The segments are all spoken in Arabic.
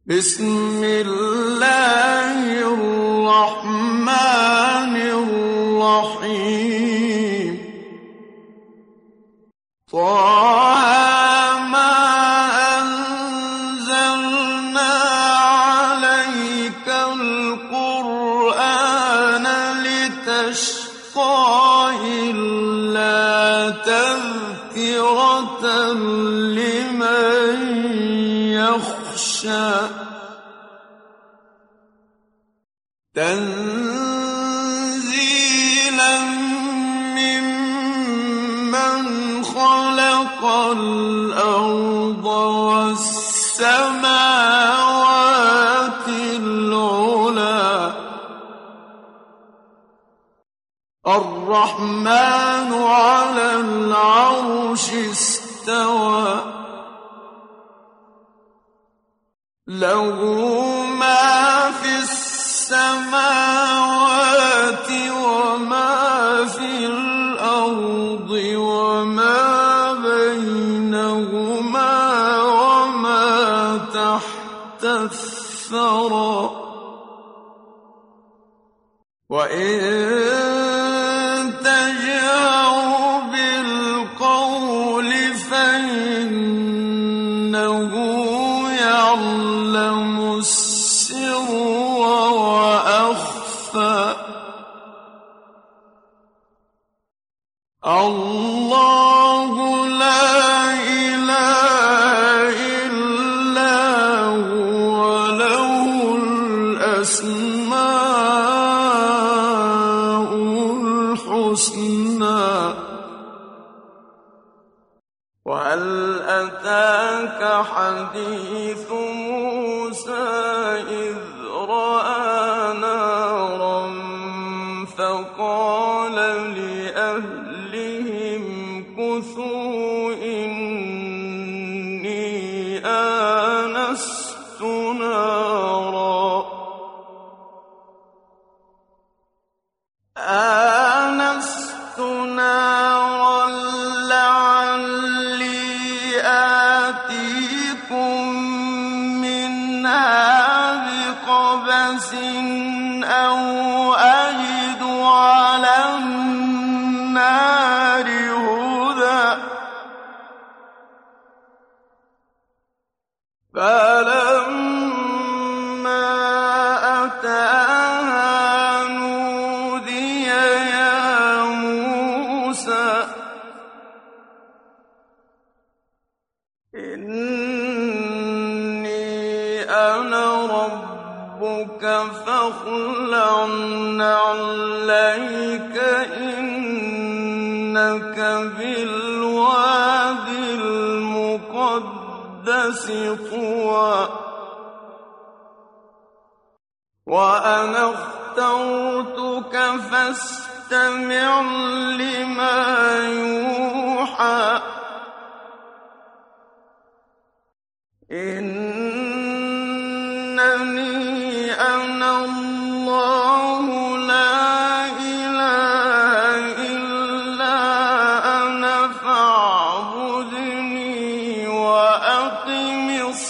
بسم الله الرحمن الرحيم طه ما أنزلنا عليك القرآن لتشقى إلا تذكرة لمن يخشى تنزيلا ممن خلق الأرض والسماوات العلى الرحمن على العرش استوى له ما في السماوات وما في الأرض وما بينهما وما تحت الثرى وإن تجهر بالقول فإنه يعلم السر وأخفى الله لا إله إلا هو له الأسماء الحسنى وهل أتاك حديث موسى إذ رأى نارا فقال لأهلهم كثوا إني آنست نارا لعلي آتيكم منها بقبس أو أجد على النار هدى فلما أتاها نودي يا موسى إني أنا ربك فاخلع نعليك إنك بالوادي المقدس طوى وأنا اخترتك فاستمع لما يوحى إنني أنا الله لا إله إلا أنا فاعبدني وأقم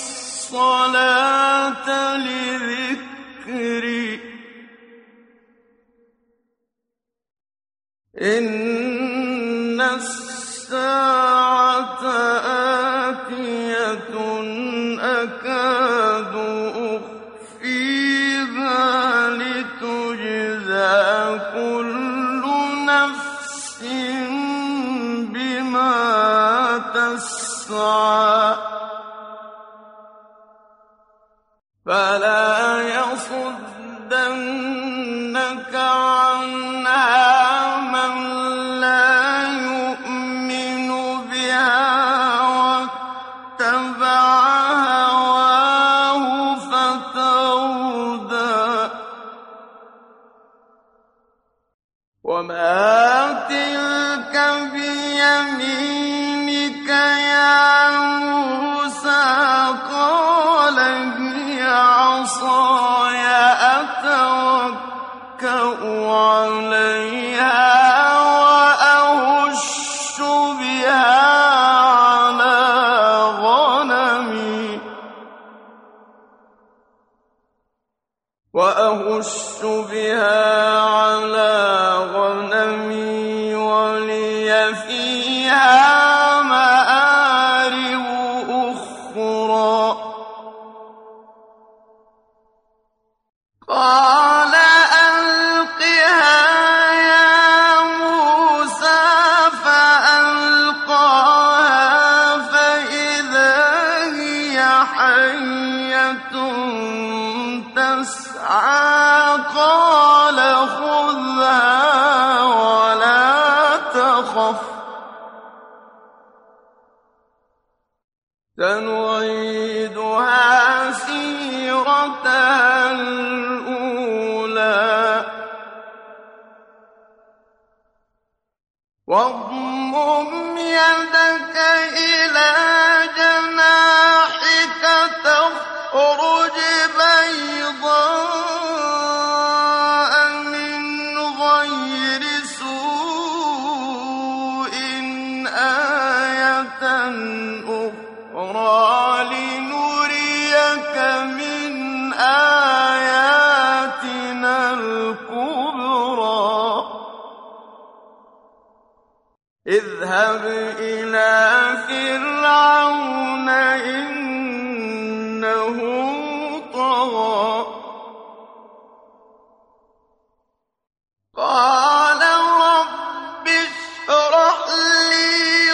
الصلاة لذكري إن الساعة آتية أكاد أخفيها لتجزى كل نفس بما تسعى فلا يصدنك عنها من لا يؤمن بها واتبع هواه فتردى وما تلك بيمينك يا موسى قال هي عصاي أتوكأ عليها وأهش بها على غنمي وأهش بها على غنمي ولي فيها مآرب أخرى قال ألقها يا موسى فألقاها فإذا هي حية تسعى قال خذها ولا تخف سنعيدها سيرتها الأولى واضمم يدك إلى جناحك تخرج بيضاء من غير سوء آية أخرى لنريك من آياتنا الكبرى اذهب إلى فرعون إنه طغى قال رب اشرح لي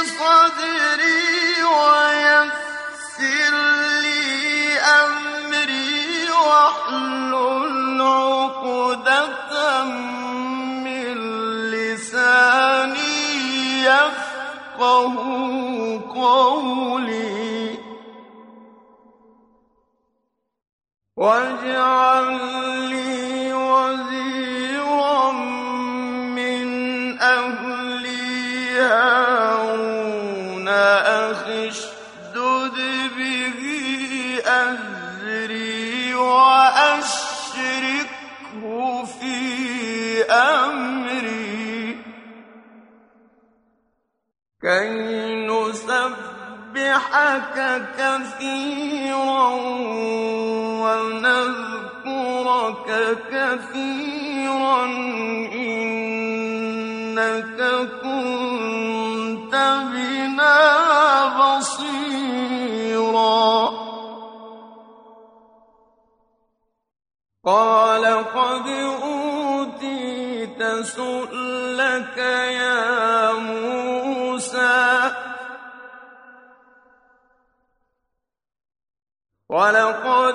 صدري ويسر لي أمري واحلل عقدة من لساني يفقه قولي واجعل لي وزيرا من أهلي هارون أخي اشدد به أزري وأشركه في أمري كي نسبحك كثيرا ونذكرك كثيرا إنك كنت بنا بصيرا قال قد أوتيت سؤلك يا موسى ولقد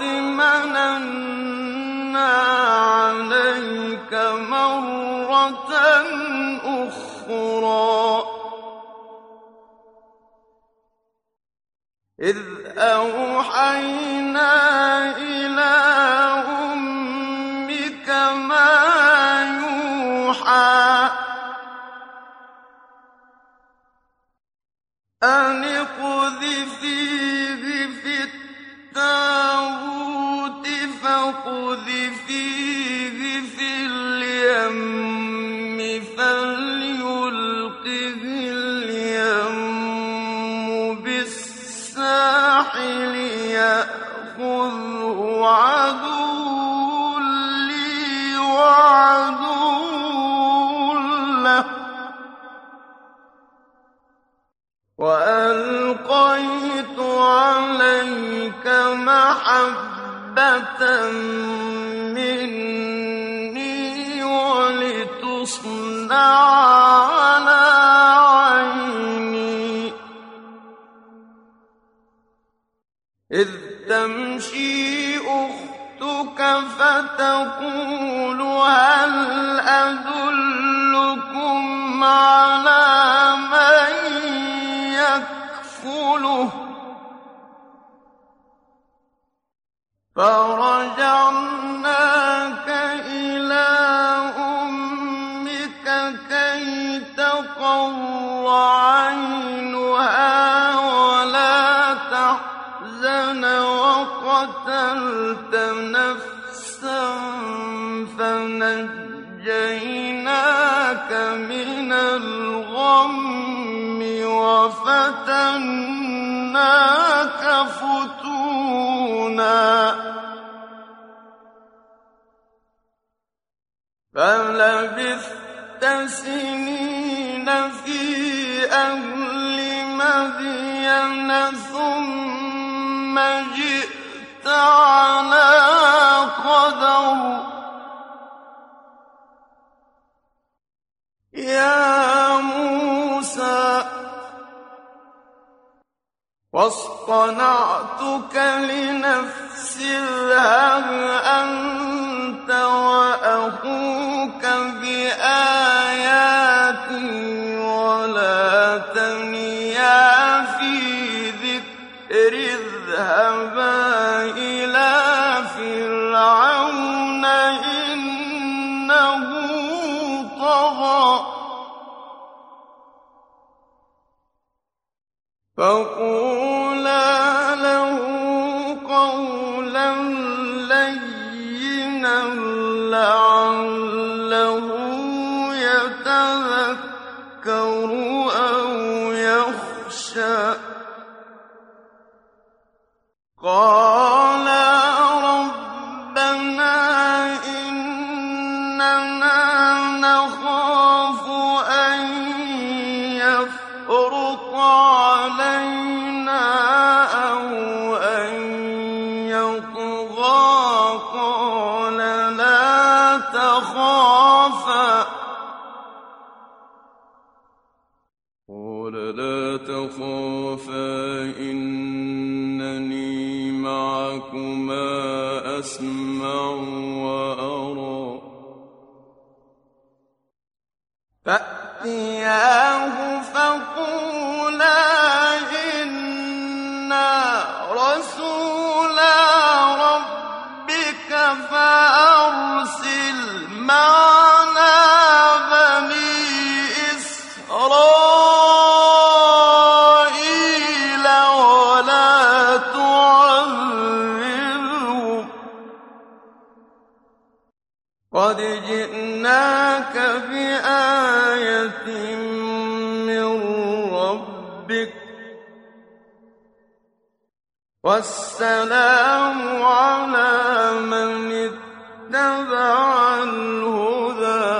مننا عليك مرة أخرى إذ أوحينا إلى أمك ما يوحى أن اقذفيه في التابوت فاقذفيه في اليم فليلقه اليم بالساحل يأخذه عدو لي وعدو له وألقيت عليك محبة مني ولتصنع على عيني إذ تمشي أختك فتقول هل أدلكم على من يكفله فرجعناك إلى أمك كي تقر عينها ولا تحزن وقتلت نفسا فنجيناك من الغم وفتناك فتونا فلبثت سنين في أهل مدين ثم جئت على قدر يا موسى واصطنعتك لنفسي اذهب أنت وأخوك بآياتي ولا تنيا في ذكري اذهبا إلى فرعون إنه طغى فقولا له قولا لينا لعله يتذكر أو يخشى قال ربنا إننا نخاف أن يفرط علينا أو أن يطغى قال لا تخافا إنني معكما أسمع وأرى فأتياه فقولا إنا رسولا ربك فأرسل معنا بني إسرائيل ولا تعذبهم قد جئناك بآية من ربك والسلام على من اتبع الهدى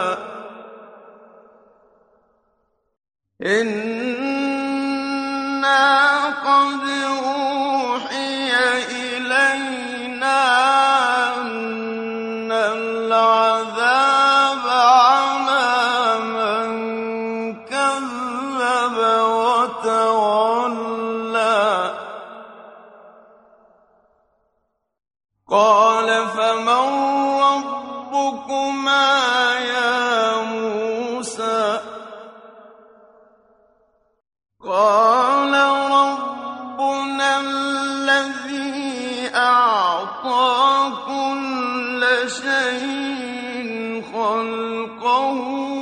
إنا قد أوحي إلينا أن العذاب على من كذب وتولى قال فمن ربكما يا موسى قال ربنا الذي أعطى كل شيء خلقه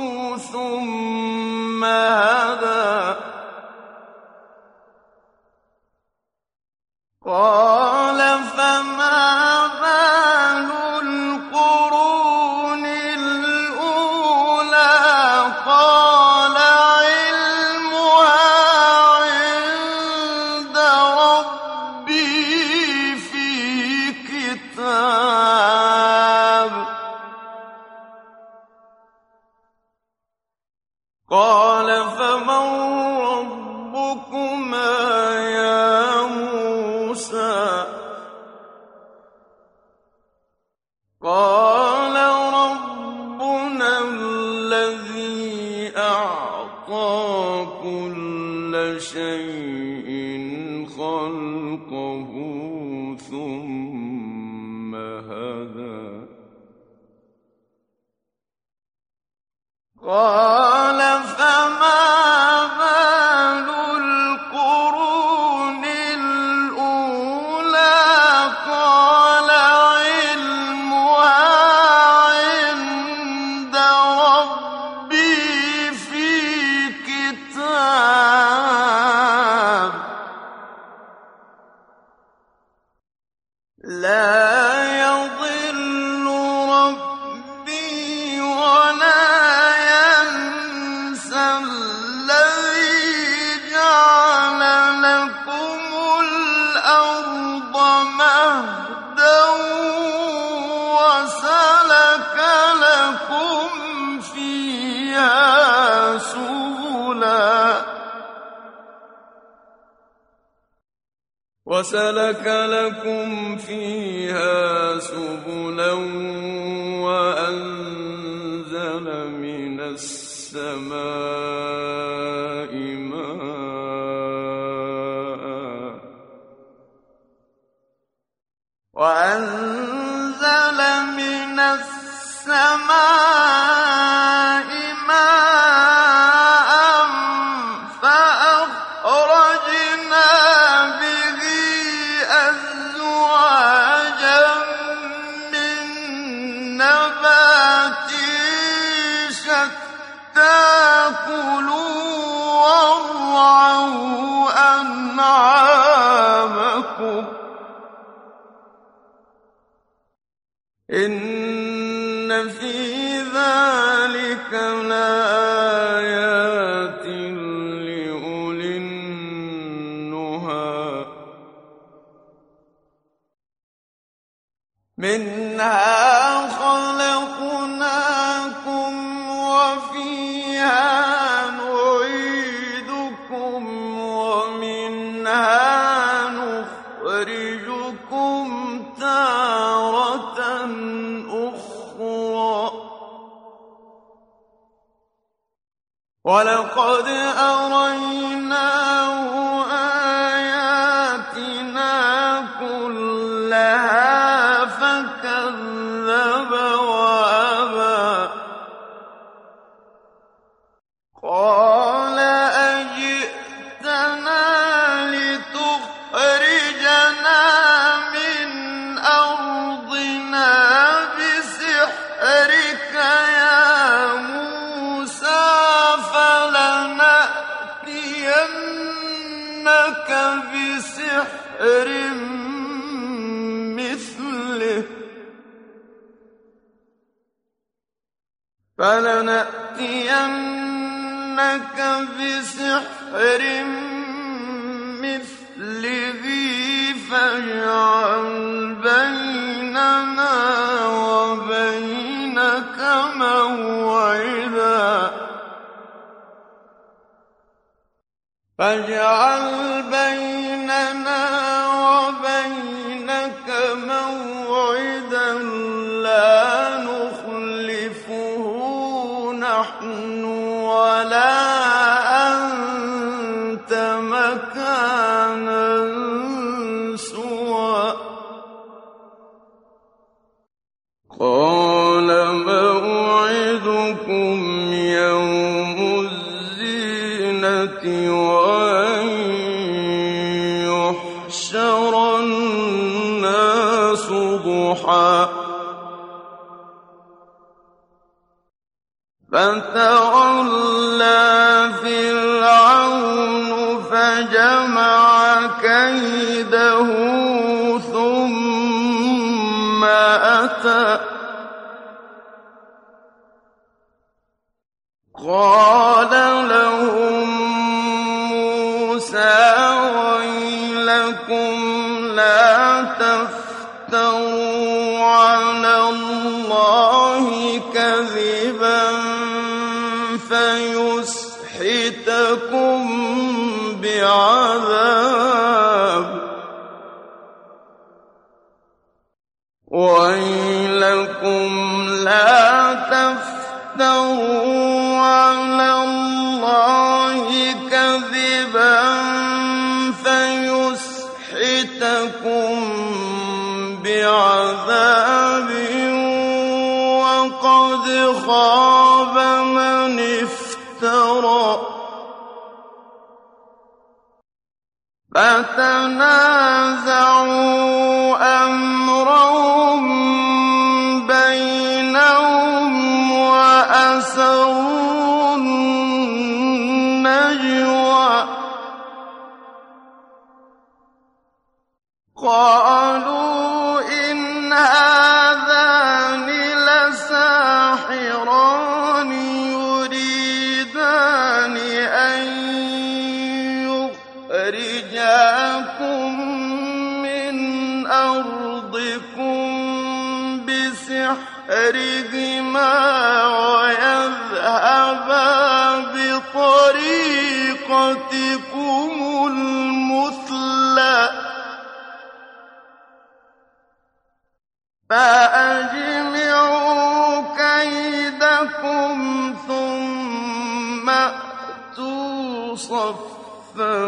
ثم هدى قال فما بال القرون الأولى قال علمها عند ربي في كتاب قال فمن ربكما يا موسى قال ربنا الذي أعطى كل شيء خلقه ثم هدى قال فما بال القرون الأولى قال علمها عند ربي في كتاب لا يضل ربي ولا ينسى الذي جعل لكم الأرض مهدا وسلك لكم وسلك لكم فيها سبلا وأنزل من السماء فأخرجنا به أزواجا من نبات شتى كلوا وارعوا أنعامكم إن في ذلك لآيات لأولي النهى منها خلقناكم وفيها نعيدكم ومنها نخرجكم تارة أخرى ولقد أريناه آياتنا كلها فكذب وأبى قال أجئتنا لتخرجنا من أرضنا بسحرك يا موسى فلنأتينك بسحر مثله فاجعل بيننا وبينك موعدا لا نخلفه نحن ولا أنت مكانا سوى قال موعدكم يوم الزينة وأن يحشر الناس ضحى فتولى فرعون فجمع كيده ثم أتى قال لهم موسى ويلكم لا تفتروا على الله كذبا فيسحتكم بعذاب ويلكم لا تفتروا على الله كذبا فيسحتكم بعذاب وقد خاب من افترى فتنازعوا أمرهم بينهم وأسروا النجوى قالوا إن هذان لساحران يريدان أن يخرجاكم من أرضكم بسحرهما ويذهبا بطريقتكم المثلى فأجمعوا كيدكم ثم أتوا صفا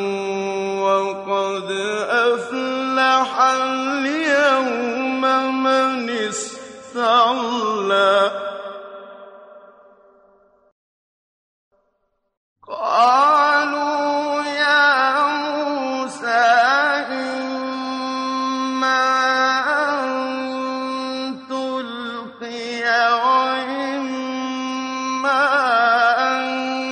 وقد أفلح اليوم من استعلى قالوا يا موسى إما أن تلقي وإما أن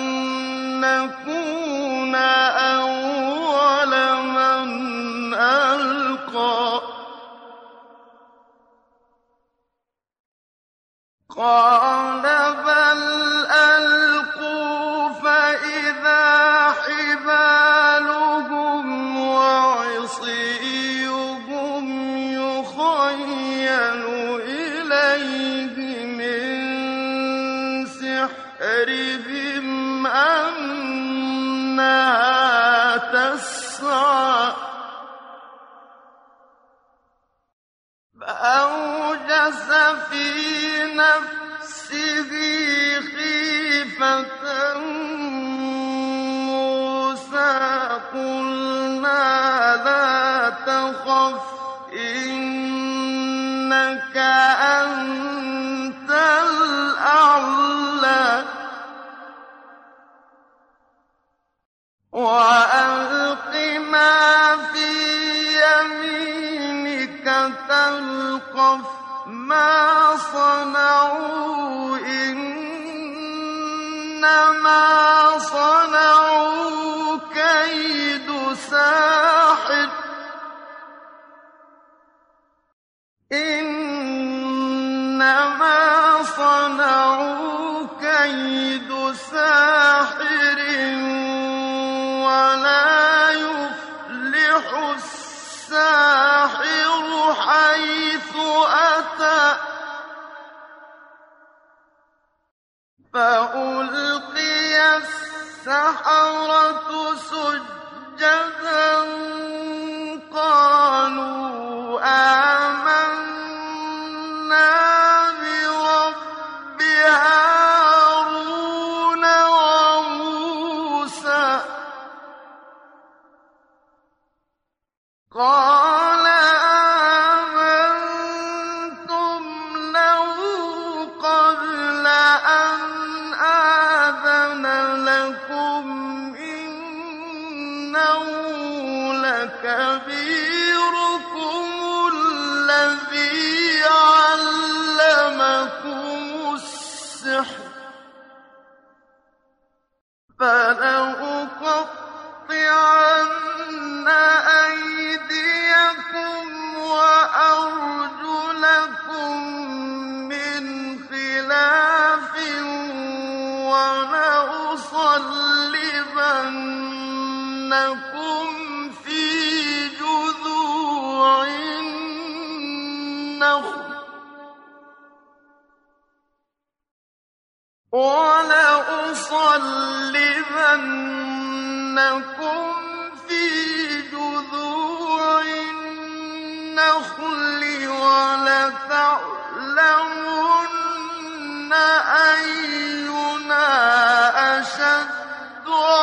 نكون أول من ألقى قال بل ألقوا فإذا حبالهم وعصيهم يخيل إليه من سحرهم أنها تسعى فأوجس في نفسه خيفة موسى قلنا لا تخف إنك أنت الأعلى وألق ما في يمينك تلقف ما صنعوا إنما صنعوا كيد ساحر إنما صنعوا كيد ساحر ولا يفلح الساحر حيث أتى فألقي السحرة سجدا قالوا آمنا برب هارون وموسى قال آمنتم له قبل أن آذن لكم إنه لكبيركم الذي علمكم السحر فلأقطعن أيديكم وأرجلكم من خلاف ولأصلبنكم في جذوع النخل ولتعلمن أينا أشد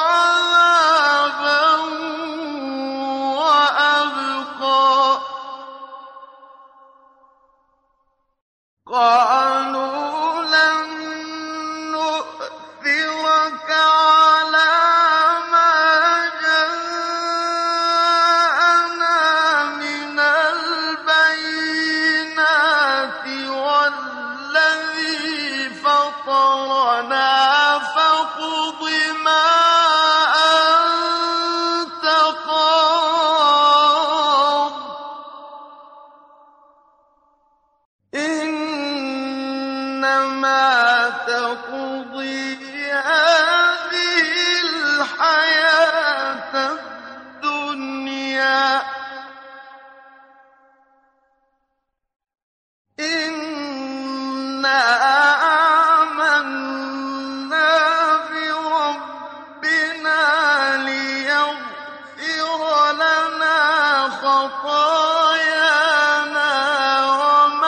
عذابا وأبقى قالوا لن نؤثرك على ما جاءنا من البينات والذي فطرنا فاقض ما أنت قاض إنما تقضي هذه الحياة الدنيا إنا آمنا بربنا ليغفر لنا خطايانا وما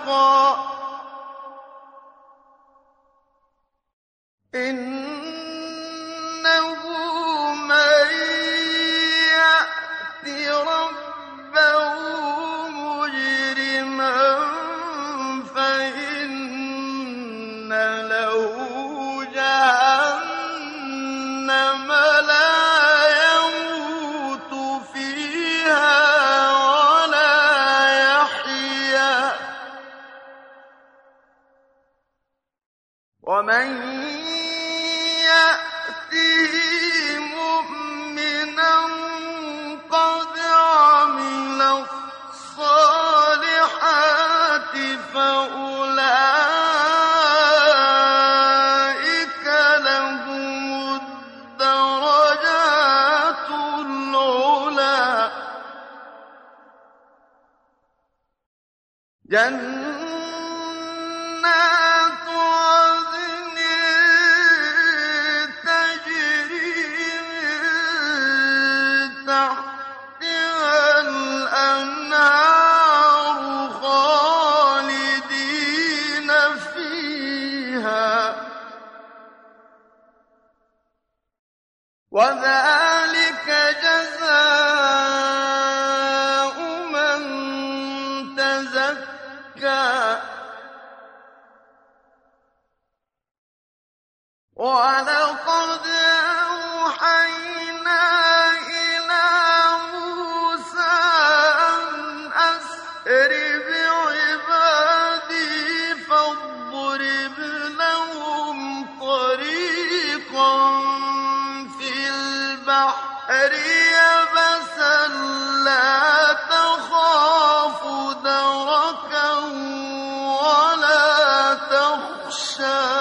شَقًا إِنَّهُ مَن يَأْتِ رَبَّهُ مُجْرِمًا فَإِنَّ لَهُ جَهَنَّمَ لَا يَمُوتُ فِيهَا وَلَا يَحْيَىٰ وَمَن يَأْتِهِ مُؤْمِنًا قَدْ عَمِلَ الصَّالِحَاتِ فَأُولَٰئِكَ لَهُمُ الدَّرَجَاتُ الْعُلَىٰ جَنَّاتُ عَدْنٍ تَجْرِي مِن تَحْتِهَا الْأَنْهَارُ خَالِدِينَ فِيهَا ۚ وَذَٰلِكَ جَزَاءُ مَن تَزَكَّىٰ وَلَقَدْ أَوْحَيْنَا إِلَىٰ مُوسَىٰ أَنْ أَسْرِ بِعِبَادِي فَاضْرِبْ لَهُمْ طَرِيقًا فِي الْبَحْرِ يَبَسًا لَّا تَخَافُ دَرَكًا وَلَا تَخْشَىٰ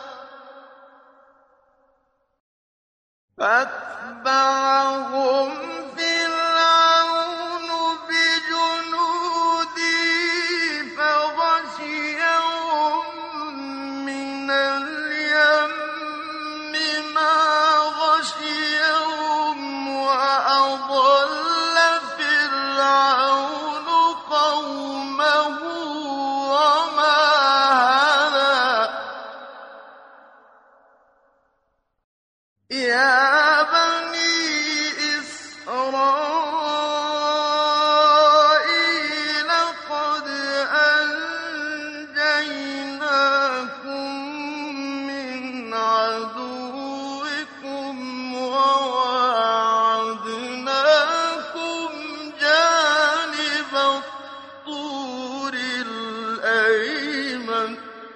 فَأَتْبَعَهُمْ فِرْعَوْنُ بِجُنُودِهِ فَغَشِيَهُم مِّنَ الْيَمِّ مَا غَشِيَهُمْ وَأَضَلَّ فِرْعَوْنُ قَوْمَهُ وَمَا هَدَىٰ يَا بَنِي إِسْرَائِيلَ قَدْ أَنجَيْنَاكُم مِّنْ عَدُوِّكُمْ وَوَاعَدْنَاكُمْ جَانِبَ الطُّورِ الْأَيْمَنَ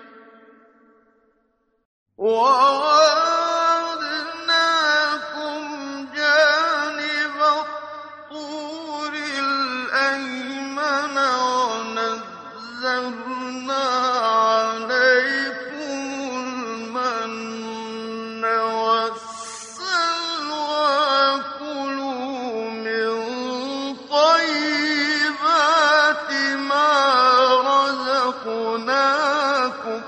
وَنَزَّلْنَا عَلَيْكُمُ الْمَنَّ وَالسَّلْوَىٰ كُلُوا مِن طَيِّبَاتِ مَا رَزَقْنَاكُمْ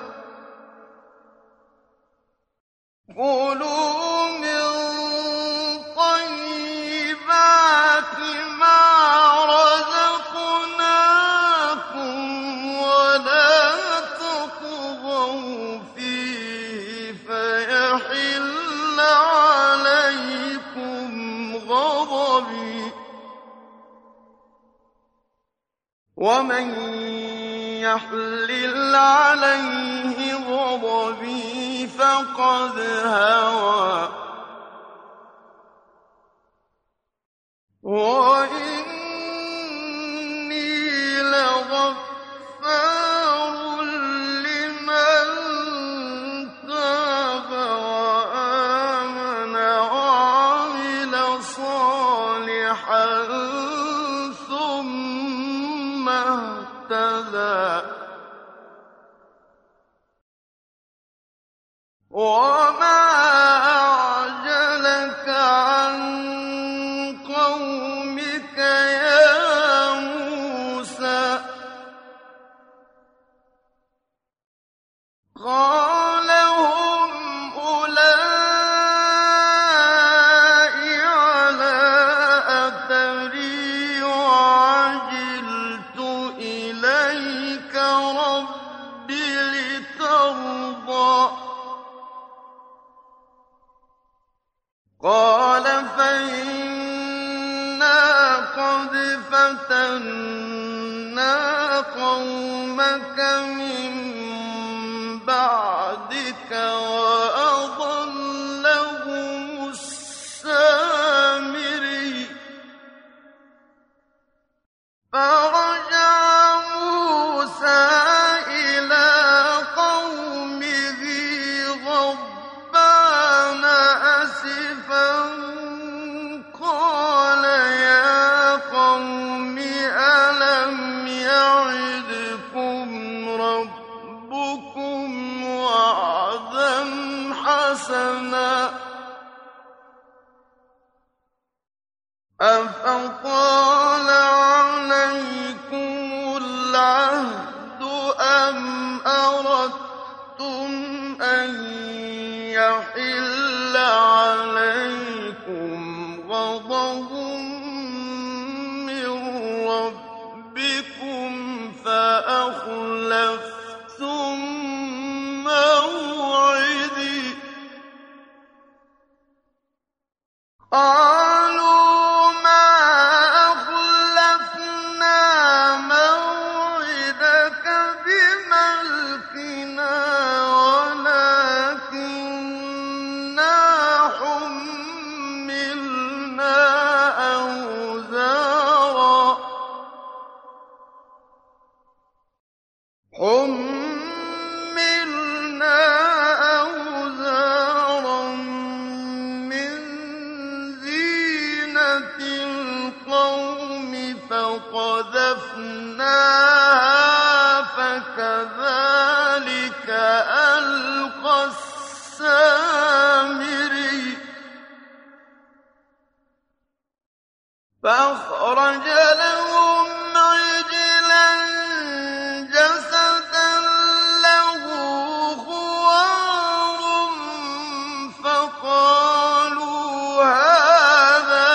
وَلَا تَطْغَوْا فِيهِ فَيَحِلَّ عَلَيْكُمْ غَضَبِي ۖ وَمَن يَحْلِلْ عَلَيْهِ غَضَبِي فَقَدْ هَوَىٰ وَإِنِّي لَغَفَّارٌ لِّمَن تَابَ وَآمَنَ وَعَمِلَ صَالِحًا ثُمَّ اهْتَدَىٰ وَمَا أَعْجَلَكَ عَن قَوْمِكَ يَا مُوسَىٰ قَالَ هُمْ أُولَاءِ عَلَىٰ أَثَرِي وَعَجِلْتُ إِلَيْكَ رَبِّ قومك من بعدك وأضلهم السامري فرجع موسى إلى قومه غضبان أسفا قال يا قوم ألم يعدكم ربكم وعدا حسنا أفطال عليكم العهد أم أردتم أن يحل عليكم غضب من ربكم فأخلفتم موعدي قالوا ما أخلفنا موعدك بملكنا ولكننا حملنا أوزارا من زينة القوم فقذفناها فكذلك ألقى السامري فأخرج لهم عجلا جسدا له خوار فقالوا هذا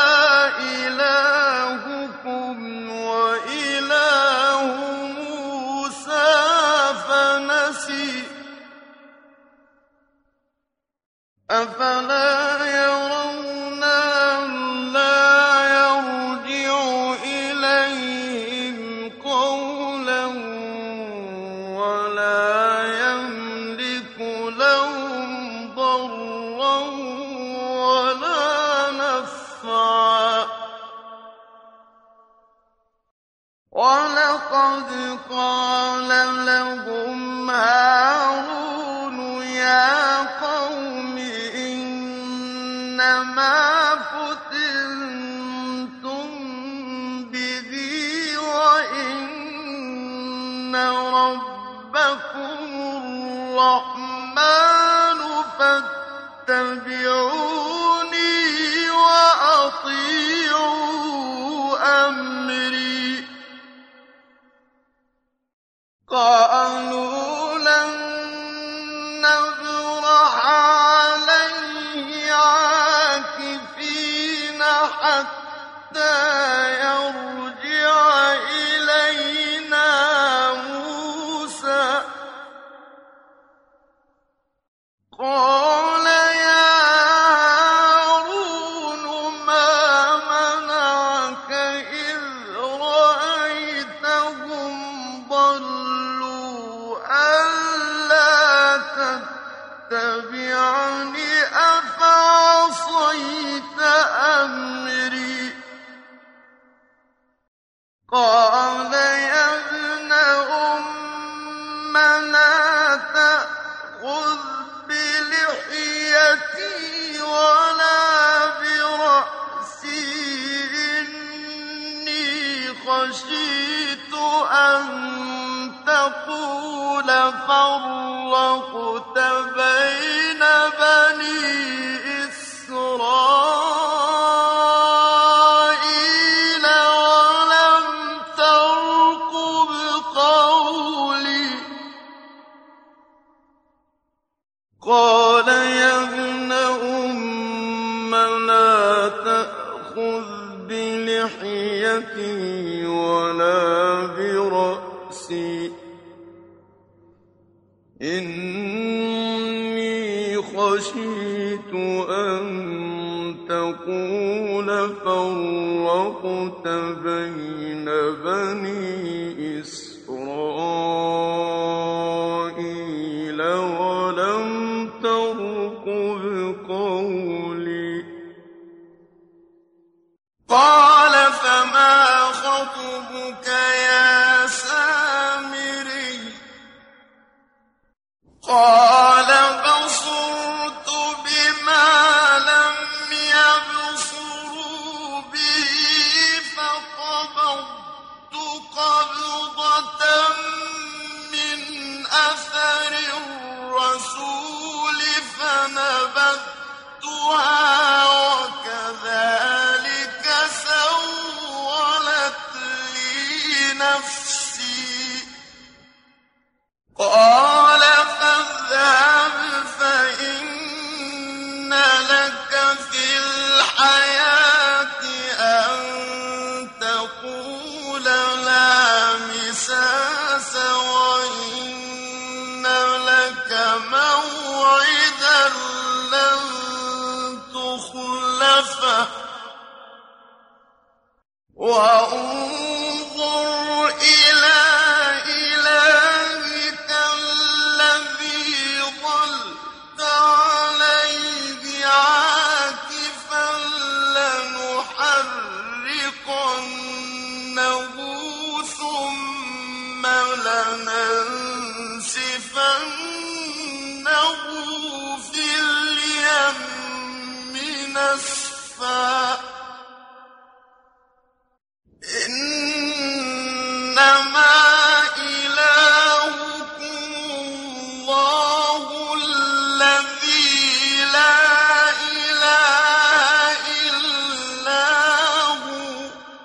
إلهكم وإله موسى فنسي أفلا يرون ألا يرجع إليهم قولا ولا يملك لهم ضرا ولا نفعا ولقد قال لهم هارون يا قوم إنما فتنتم به وإن ربكم الرحمن فاتبعوني وأطيعوا أمري قالوا لن نبرح عليه عاكفين حتى يرجع إلينا موسى قال يا هارون ما منعك إذ رأيتهم ضلوا ألا تتبعني أفعصيت أمري قال يا ابن أم لا تأخذ بلحيتي ولا برأسي إني خشيت أن تقول فرقت بين بني إسرائيل ولم ترقب قولي قال يا ابن أم لا تأخذ بلحيتي ولا برأسي إني خشيت أن تقول فرقت بين بني إسرائيل إسرائيل ولم ترقب قولي قال فما خطبك يا سامري قال بصرت بما لم يبصروا به فقبضت قبضة من أثر الرسول فنبذتها وكذلك سولت لي نفسي قال فاذهب فإن لك في الحياة أن تقول لا مساس وإن لك موعدا لن تخلفه وانظر إلى إلهك الذي ظلت عليه عاكفا لنحرقنه ثم لننسفنه في اليم نسفا إنما إلهكم الله الذي لا إله إلا هو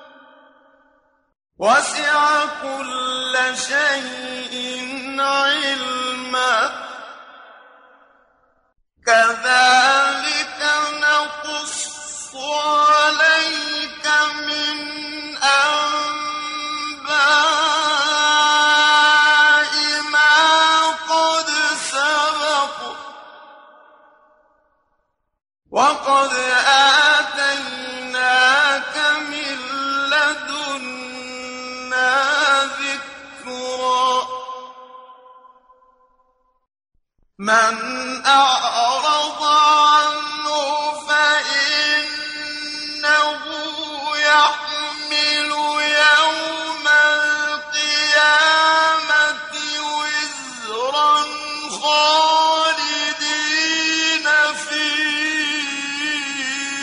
وسع كل شيء علما كذلك نقص عليك من أنباء ما قد سبق وقد آتيناك من لدنا ذكرا من أعرض عنه فإنه يحمل يوم القيامة وزرا خالدين فيه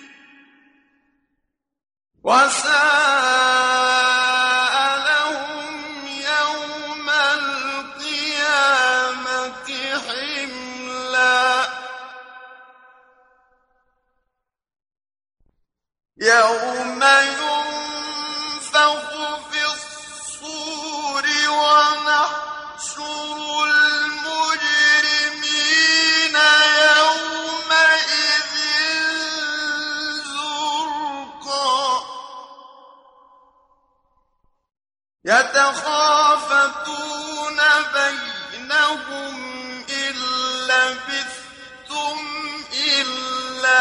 وساء لهم يوم القيامة حملا يوم ينفخ في الصور ونحشر المجرمين يومئذ زرقا يتخافتون بينهم إن لبثتم إلا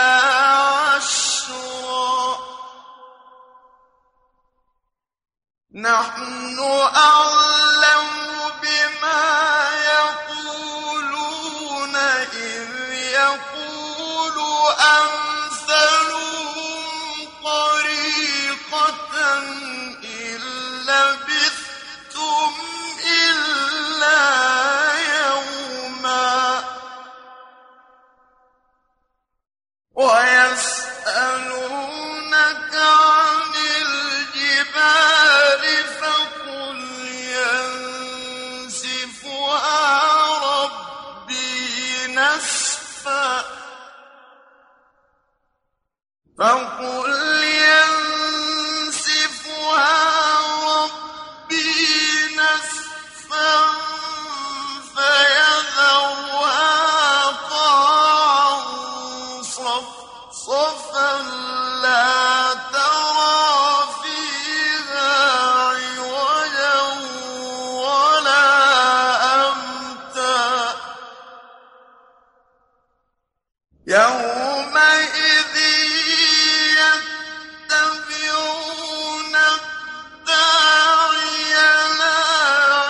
عشرا نحن أعلم بما يقولون إذ يقول أمثلهم طريقة إن لبثتم إلا يوما ويسألونك عن الجبال فقل ينسفها ربي نسفا فقل ينسفها ربي نسفا فيذرها قاعا صفصفا لا ترى فيها عوجا ولا أمتا يومئذ يتبعون الداعي لا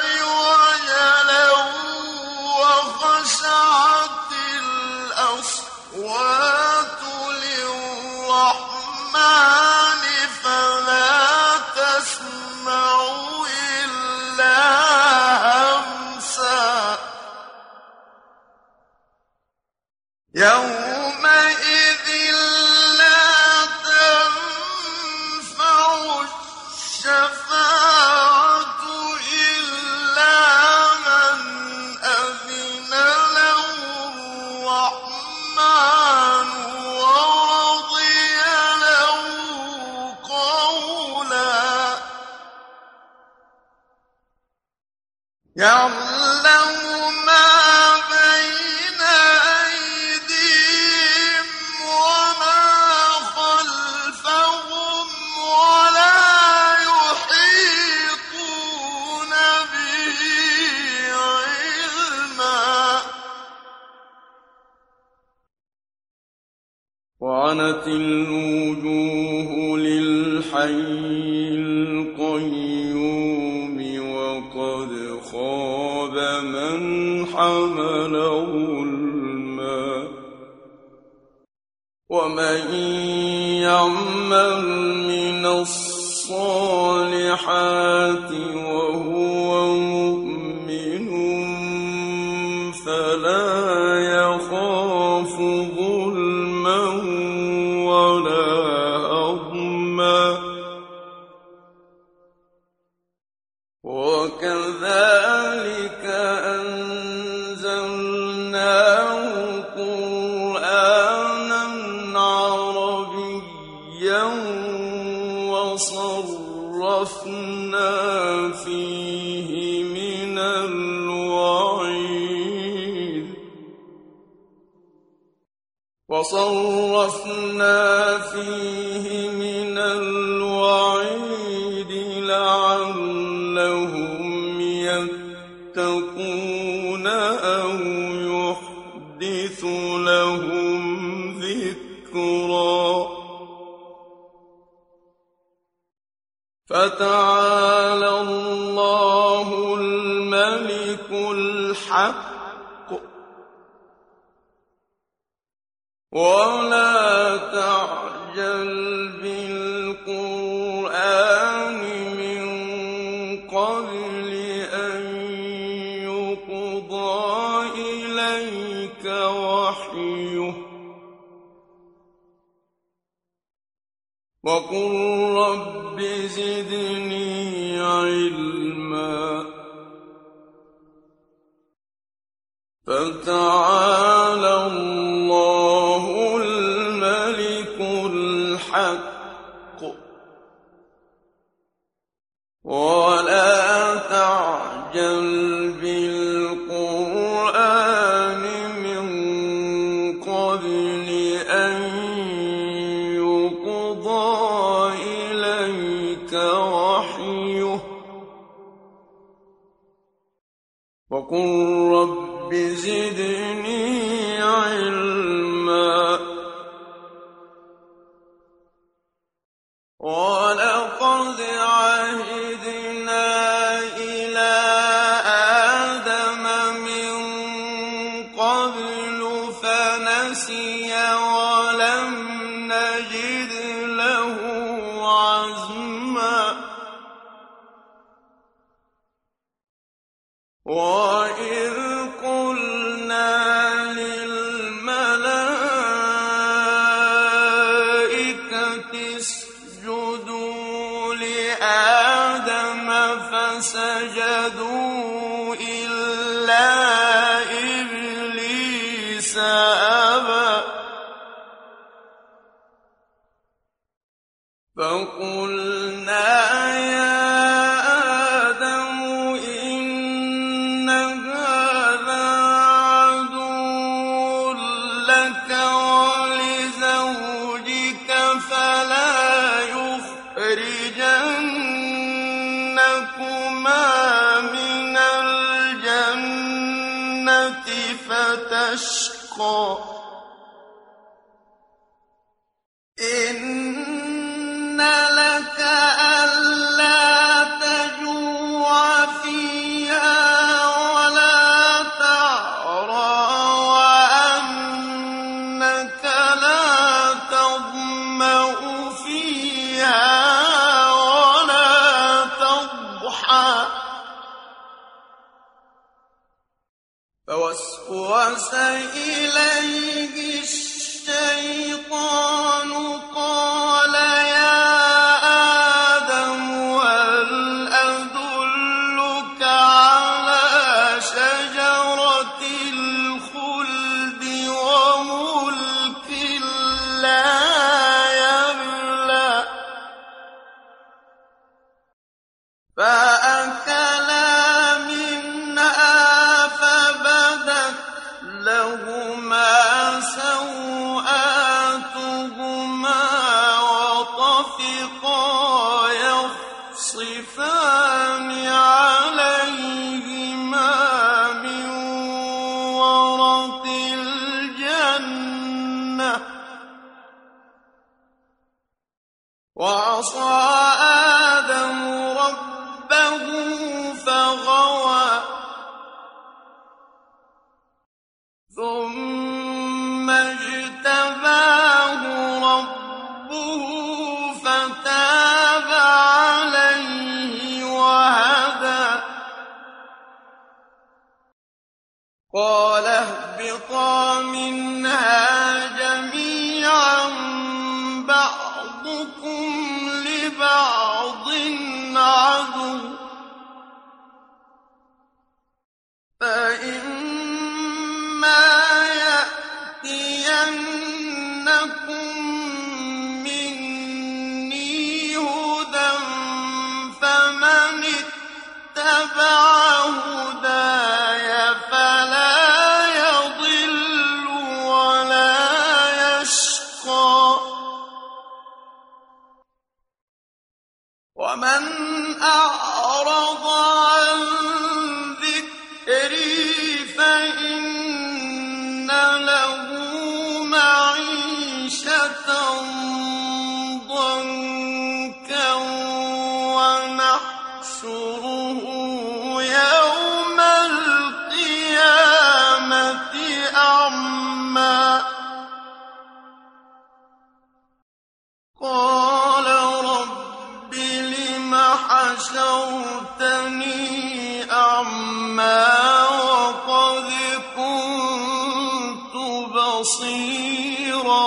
يعلم ما بين أيديهم وما خلفهم ولا يحيطون به علما وعنت الوجوه للحي القيوم وقد خاب من حمل ظلما ومن يعمل من الصالحات وهو مؤمن فلا يخاف ظلما ولا هضما وكذلك أنزلناه قرآنا عربيا وصرفنا فيه من الوعيد لعلهم يتقون أو يحدث لهم ذكرا فتعالى الله الملك الحق ولا تعجل بالقرآن من قبل أن يقضى إليك وحيه وقل رب زدني علما فتعالى الله الملك الحق ولا تعجل بالقرآن من قبل أن يقضى إليك وحيه وقل رب زدني علما ولقد عهدنا إلى آدم من قبل فنسي ولم نجد له عزما وإذ قلنا للملائكة اسجدوا لآدم فسجدوا إلا إبليس أبى فقلنا يا آدم إن هذا عدو لك ولزوجك فلا يخرجنكما من الجنة فتشقى إن لك ألا تجوع فيها ولا تعرى وأنك لا تظمأ فيها ولا تضحى فوسوس إليه الشيطان قال يا آدم هل أدلك على شجرة الخلد وملك لا يبلى فأكلا منها وعصى آدم ربه فغوى ثم اجتباه ربه فتاب عليه وهدى قال اهبطا منها جميعا بعضكم لبعض عدو فإما يأتينكم مني هدى فمن اتبع هداي فلا يضل ولا يشقى ومن أعرض عن ذكري فإن له معيشة ضنكا ونحشره يوم القيامة أعمى قال رب لم حشرتني أعمى وقد كنت بصيرا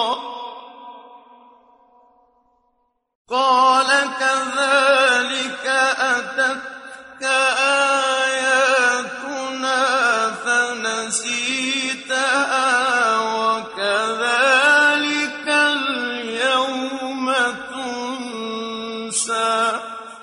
قال كذلك أتتك آياتنا فنسيتها وكذلك اليوم تنسى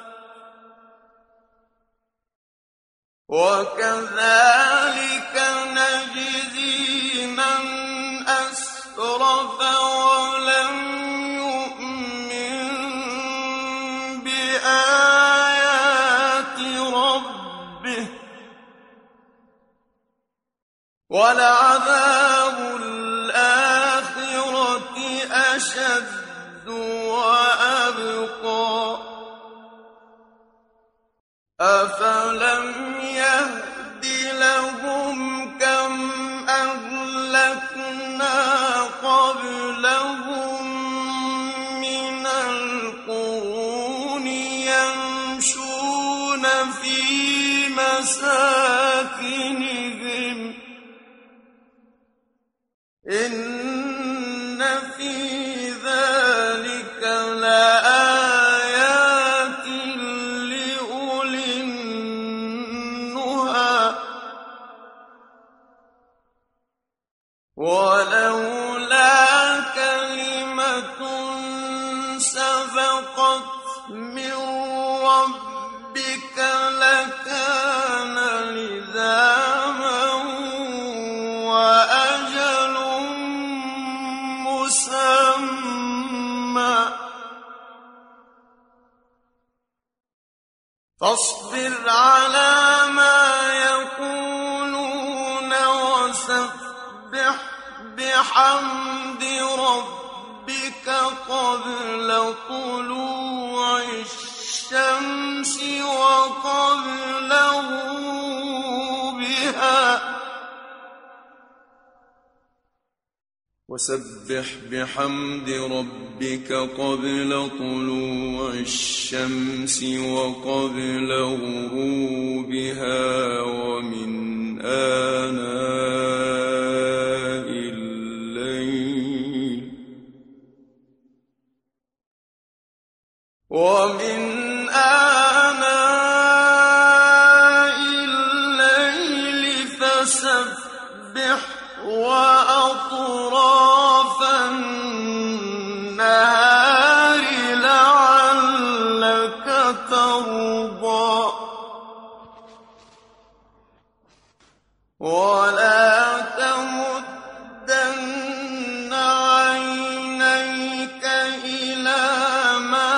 وكذلك نجزي من أسرف ولم يؤمن بآيات ربه ولعذاب الآخرة أشد وأبقى أفلم يهد لهم كم أهلكنا قبلهم من القرون يمشون في مساكنهم إن في ذلك لآيات لأولي النهى ولولا كلمة سبقت من ربك لكان لزاما وأجل مسمى فاصبر على ما يقولون وسبح بحمد ربك قبل طلوع الشمس وقبل غروبها وسبح بحمد ربك قبل طلوع الشمس وقبل غروبها ومن آناء الليل فسبح وأطراف النهار لعلك ترضى ولا تمدن عينيك إلى ما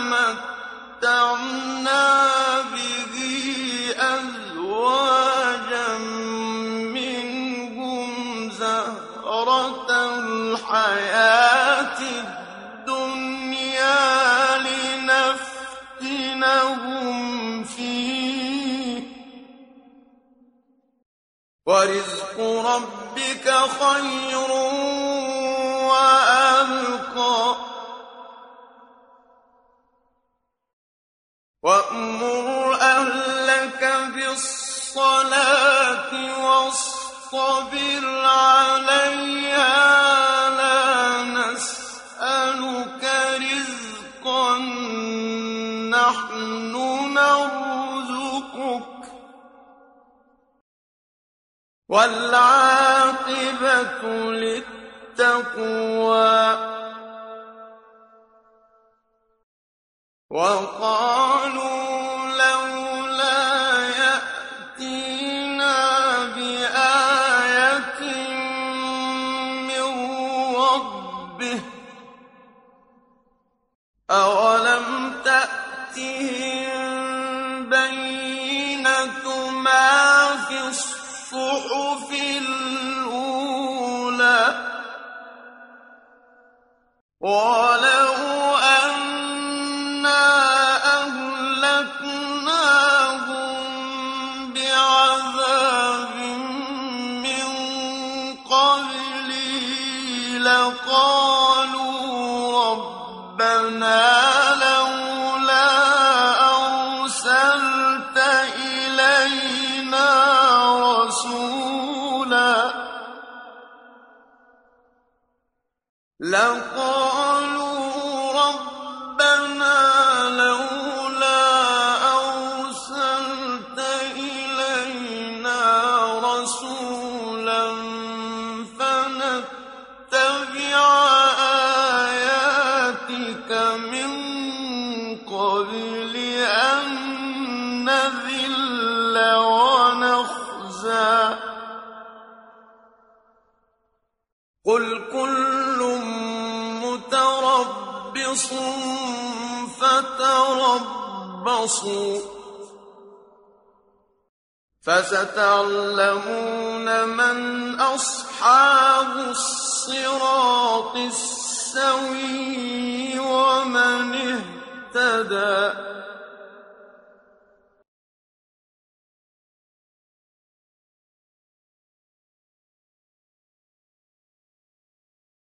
متعنا به أزواجا منهم زهرة الحياة الدنيا لنفتنهم ورزق ربك خير وأبقى وأمر أهلك بالصلاة واصطبر عليها لا نسألك رزقا نحن نرزقك والعاقبة للتقوى وقالوا لولا يأتينا بآية من ربه أولم تأتهم بينة ما في الصحف الأولى ولو أنا أهلكناهم بعذاب من قبله لقالوا ربنا لولا أرسلت إلينا رسولا فنتبع آياتك من قبل أن نذل ونخزى قل كل متربص فتربصوا فستعلمون من أصحاب الصراط السوي ومن اهتدى